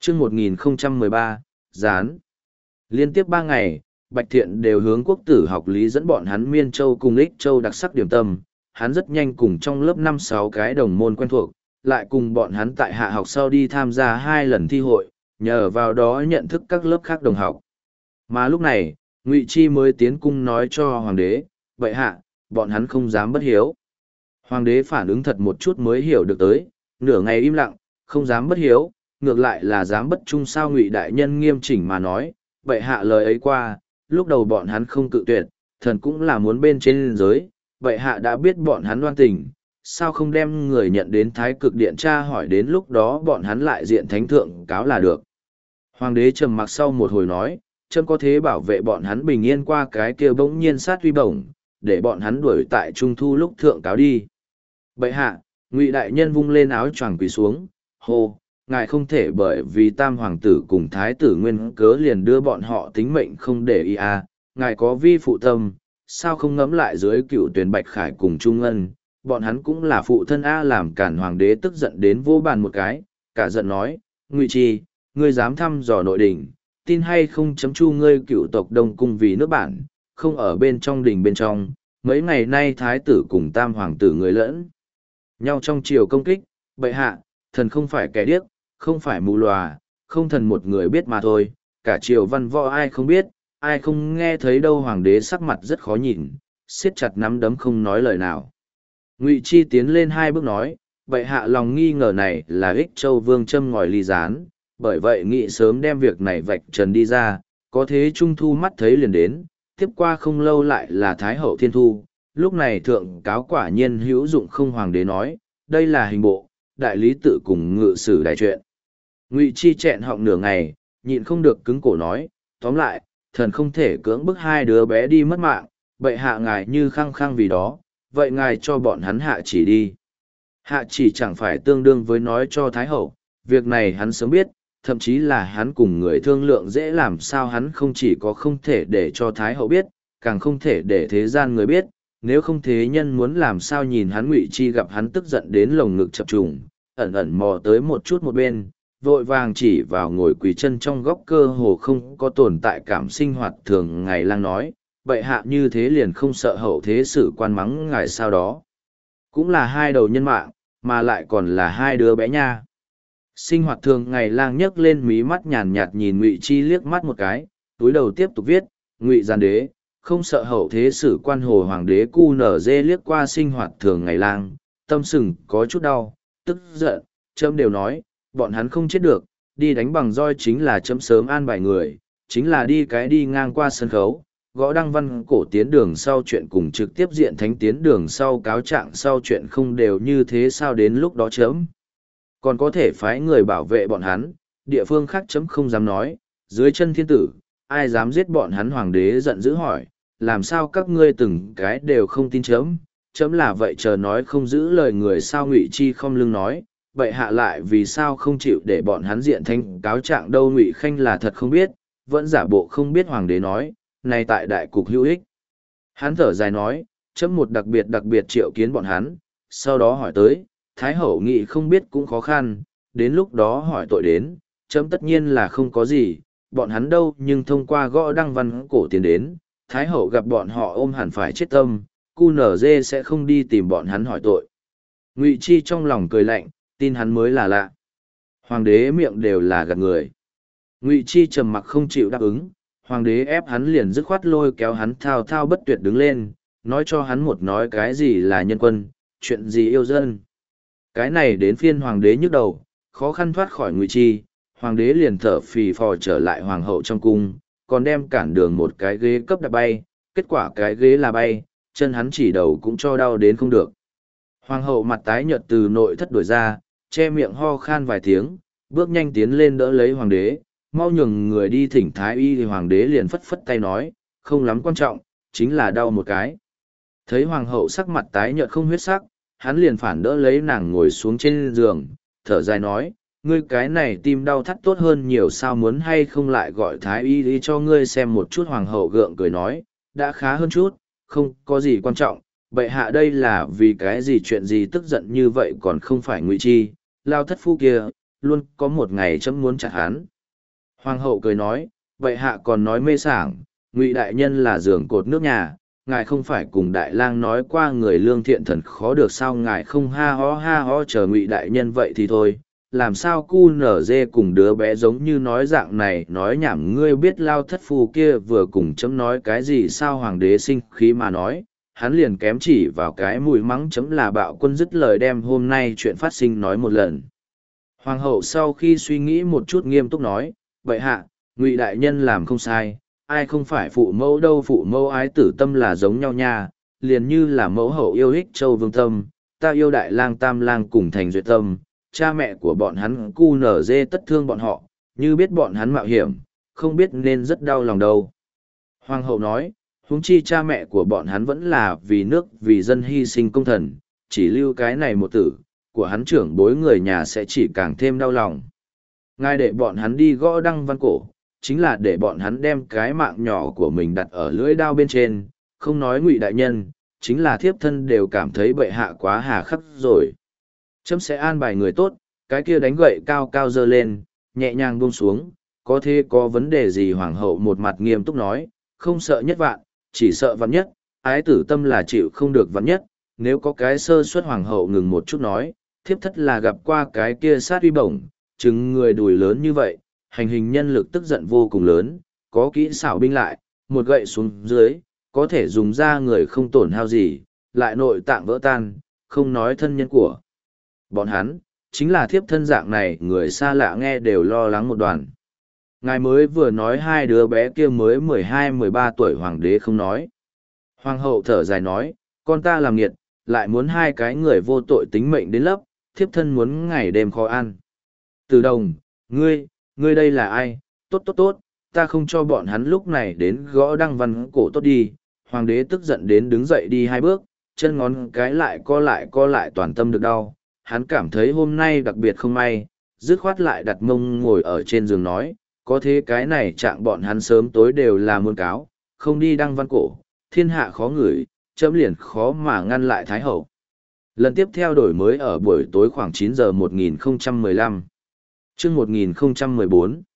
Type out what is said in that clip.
chương 1013, Gián. Liên tiếp 3 ngày, Bạch Thiện đều hướng quốc tử học lý dẫn bọn hắn Miên Châu cùng Ích Châu đặc sắc điểm tâm, hắn rất nhanh cùng trong lớp 5-6 cái đồng môn quen thuộc, lại cùng bọn hắn tại hạ học sau đi tham gia 2 lần thi hội, nhờ vào đó nhận thức các lớp khác đồng học. Mà lúc này, Ngụy Chi mới tiến cung nói cho hoàng đế, vậy hạ, bọn hắn không dám bất hiếu. Hoàng đế phản ứng thật một chút mới hiểu được tới, nửa ngày im lặng, không dám bất hiếu, ngược lại là dám bất trung sao. Ngụy đại nhân nghiêm chỉnh mà nói, vậy hạ lời ấy qua, lúc đầu bọn hắn không cự tuyệt, thần cũng là muốn bên trên giới, vậy hạ đã biết bọn hắn đoan tình, sao không đem người nhận đến Thái Cực Điện tra hỏi, đến lúc đó bọn hắn lại diện thánh thượng cáo là được. Hoàng đế trầm mặc sau một hồi nói, trâm có thế bảo vệ bọn hắn bình yên qua cái kia bỗng nhiên sát uy bổng, để bọn hắn đuổi tại trung thu lúc thượng cáo đi. Bệ hạ, Ngụy đại nhân vung lên áo choàng quỳ xuống, hô, ngài không thể bởi vì tam hoàng tử cùng thái tử nguyên cớ liền đưa bọn họ tính mệnh không để ý à, ngài có vi phụ tâm, sao không ngẫm lại dưới cựu tuyển Bạch Khải cùng Trung Ân, bọn hắn cũng là phụ thân a. Làm cản hoàng đế tức giận đến vô bàn một cái, cả giận nói, Ngụy Chi, ngươi dám thăm dò nội đình, tin hay không chấm chu ngươi cựu tộc Đông Cung vì nước bản, không ở bên trong đình bên trong, mấy ngày nay thái tử cùng tam hoàng tử người lẫn nhau trong triều công kích, bệ hạ, thần không phải kẻ điếc, không phải mù lòa, không thần một người biết mà thôi, cả triều văn võ ai không biết, ai không nghe thấy đâu. Hoàng đế sắc mặt rất khó nhìn, siết chặt nắm đấm không nói lời nào. Ngụy Chi tiến lên 2 bước nói, bệ hạ lòng nghi ngờ này là Ích Châu vương châm ngòi ly gián, bởi vậy nghị sớm đem việc này vạch trần đi ra, có thế trung thu mắt thấy liền đến, tiếp qua không lâu lại là Thái hậu Thiên Thu, lúc này thượng cáo quả nhiên hữu dụng không. Hoàng đế nói, đây là hình bộ, đại lý tự cùng ngự sử đại chuyện. Ngụy Chi chẹn họng nửa ngày, nhịn không được cứng cổ nói, tóm lại, thần không thể cưỡng bức 2 đứa bé đi mất mạng, bệ hạ ngài như khăng khăng vì đó, vậy ngài cho bọn hắn hạ chỉ đi. Hạ chỉ chẳng phải tương đương với nói cho Thái hậu, việc này hắn sớm biết, thậm chí là hắn cùng người thương lượng dễ làm sao. Hắn không chỉ có không thể để cho Thái hậu biết, càng không thể để thế gian người biết, nếu không thế nhân muốn làm sao nhìn hắn. Ngụy Chi gặp hắn tức giận đến lồng ngực chập trùng, ẩn ẩn mò tới một chút một bên, vội vàng chỉ vào ngồi quỳ chân trong góc cơ hồ không có tồn tại cảm sinh hoạt thường ngày lang nói, bệ hạ như thế liền không sợ hậu thế sử quan mắng ngài sao? Đó cũng là 2 đầu nhân mạng, mà lại còn là 2 đứa bé nha. Sinh hoạt thường ngày lang nhấc lên mí mắt nhàn nhạt nhìn Ngụy Chi liếc mắt một cái, túi đầu tiếp tục viết, Ngụy Giàn Đế, không sợ hậu thế sử quan hồ hoàng đế cu nở dê liếc qua sinh hoạt thường ngày lang, tâm sừng có chút đau, tức giận, chấm đều nói, bọn hắn không chết được, đi đánh bằng roi chính là chấm sớm an bài người, chính là đi ngang qua sân khấu, gõ đăng văn cổ tiến đường sau chuyện cùng trực tiếp diện thánh tiến đường sau cáo trạng sau chuyện không đều như thế sao? Đến lúc đó chấm còn có thể phái người bảo vệ bọn hắn, địa phương khác chấm không dám nói, dưới chân thiên tử, ai dám giết bọn hắn? Hoàng đế giận dữ hỏi, làm sao các ngươi từng cái đều không tin chấm? Chấm là vậy chờ nói không giữ lời người sao? Ngụy Chi không lưng nói, vậy hạ lại vì sao không chịu để bọn hắn diện thanh cáo trạng đâu? Ngụy Khanh là thật không biết, vẫn giả bộ không biết. Hoàng đế nói, này tại đại cục hữu ích. Hắn thở dài nói, chấm một đặc biệt triệu kiến bọn hắn, sau đó hỏi tới, Thái hậu nghị không biết cũng khó khăn, đến lúc đó hỏi tội đến, chấm tất nhiên là không có gì, bọn hắn đâu nhưng thông qua gõ đăng văn cổ tiến đến, Thái hậu gặp bọn họ ôm hẳn phải chết tâm, cu nở dê sẽ không đi tìm bọn hắn hỏi tội. Ngụy Chi trong lòng cười lạnh, tin hắn mới là lạ. Hoàng đế miệng đều là gạt người. Ngụy Chi trầm mặc không chịu đáp ứng, hoàng đế ép hắn liền dứt khoát lôi kéo hắn thao thao bất tuyệt đứng lên, nói cho hắn một nói cái gì là nhân quân, chuyện gì yêu dân. Cái này đến phiên hoàng đế nhức đầu, khó khăn thoát khỏi Ngụy Chi, hoàng đế liền thở phì phò trở lại hoàng hậu trong cung, còn đem cản đường một cái ghế cấp đạp bay, kết quả cái ghế là bay, chân hắn chỉ đầu cũng cho đau đến không được. Hoàng hậu mặt tái nhợt từ nội thất đuổi ra, che miệng ho khan vài tiếng, bước nhanh tiến lên đỡ lấy hoàng đế, mau nhường người đi thỉnh thái y. Thì hoàng đế liền phất phất tay nói, không lắm quan trọng, chính là đau một cái. Thấy hoàng hậu sắc mặt tái nhợt không huyết sắc, hắn liền phản đỡ lấy nàng ngồi xuống trên giường, thở dài nói, ngươi cái này tim đau thắt tốt hơn nhiều sao, muốn hay không lại gọi thái y đi cho ngươi xem một chút? Hoàng hậu gượng cười nói, đã khá hơn chút, không có gì quan trọng. Bệ hạ đây là vì cái gì, chuyện gì tức giận như vậy? Còn không phải Ngụy Chi, lao thất phu kia, luôn có một ngày chấm muốn chặt hắn. Hoàng hậu cười nói, vậy hạ còn nói mê sảng, Ngụy đại nhân là giường cột nước nhà, ngài không phải cùng đại lang nói qua người lương thiện thần khó được sao, ngài không ha ho chờ Ngụy đại nhân vậy thì thôi. Làm sao cu nở dê cùng đứa bé giống như nói dạng này nói nhảm, ngươi biết Lao thất phu kia vừa cùng chấm nói cái gì sao? Hoàng đế sinh khí mà nói, hắn liền kém chỉ vào cái mùi mắng chấm là bạo quân, dứt lời đem hôm nay chuyện phát sinh nói một lần. Hoàng hậu sau khi suy nghĩ một chút nghiêm túc nói, vậy hạ, Ngụy đại nhân làm không sai, ai không phải phụ mẫu đâu, phụ mẫu ái tử tâm là giống nhau nha, liền như là mẫu hậu yêu ích châu vương tâm, ta yêu đại lang tam lang cùng thành duyệt tâm, cha mẹ của bọn hắn cu nở dê tất thương bọn họ, như biết bọn hắn mạo hiểm, không biết nên rất đau lòng đâu. Hoàng hậu nói, huống chi cha mẹ của bọn hắn vẫn là vì nước vì dân hy sinh công thần, chỉ lưu cái này một tử, của hắn trưởng bối người nhà sẽ chỉ càng thêm đau lòng. Ngài để bọn hắn đi gõ đăng văn cổ, chính là để bọn hắn đem cái mạng nhỏ của mình đặt ở lưỡi đao bên trên, không nói Ngụy đại nhân, chính là thiếp thân đều cảm thấy bệ hạ quá hà khắc rồi. Chấm sẽ an bài người tốt, cái kia đánh gậy cao cao dơ lên, nhẹ nhàng buông xuống, có thế có vấn đề gì? Hoàng hậu một mặt nghiêm túc nói, không sợ nhất vạn, chỉ sợ vạn nhất, ái tử tâm là chịu không được vạn nhất, nếu có cái sơ suất. Hoàng hậu ngừng một chút nói, thiếp thất là gặp qua cái kia sát uy bổng, chứng người đùi lớn như vậy, hành hình nhân lực tức giận vô cùng lớn, có kỹ xảo binh lại, một gậy xuống dưới, có thể dùng ra người không tổn hao gì, lại nội tạng vỡ tan, không nói thân nhân của bọn hắn, chính là thiếp thân dạng này, người xa lạ nghe đều lo lắng một đoàn. Ngài mới vừa nói hai đứa bé kia mới 12-13 tuổi, hoàng đế không nói. Hoàng hậu thở dài nói, con ta làm nghiệt, lại muốn hai cái người vô tội tính mệnh đến lấp, thiếp thân muốn ngày đêm khó ăn. Từ Đồng, ngươi đây là ai? Tốt, ta không cho bọn hắn lúc này đến gõ đăng văn cổ tốt đi. Hoàng đế tức giận đến đứng dậy đi hai bước, chân ngón cái lại co lại toàn tâm được đau. Hắn cảm thấy hôm nay đặc biệt không may, dứt khoát lại đặt mông ngồi ở trên giường nói, có thế cái này trạng bọn hắn sớm tối đều là muôn cáo, không đi đăng văn cổ, thiên hạ khó ngửi, chấm liền khó mà ngăn lại Thái Hậu. Lần tiếp theo đổi mới ở buổi tối khoảng 9 giờ 1015. Chương 1014.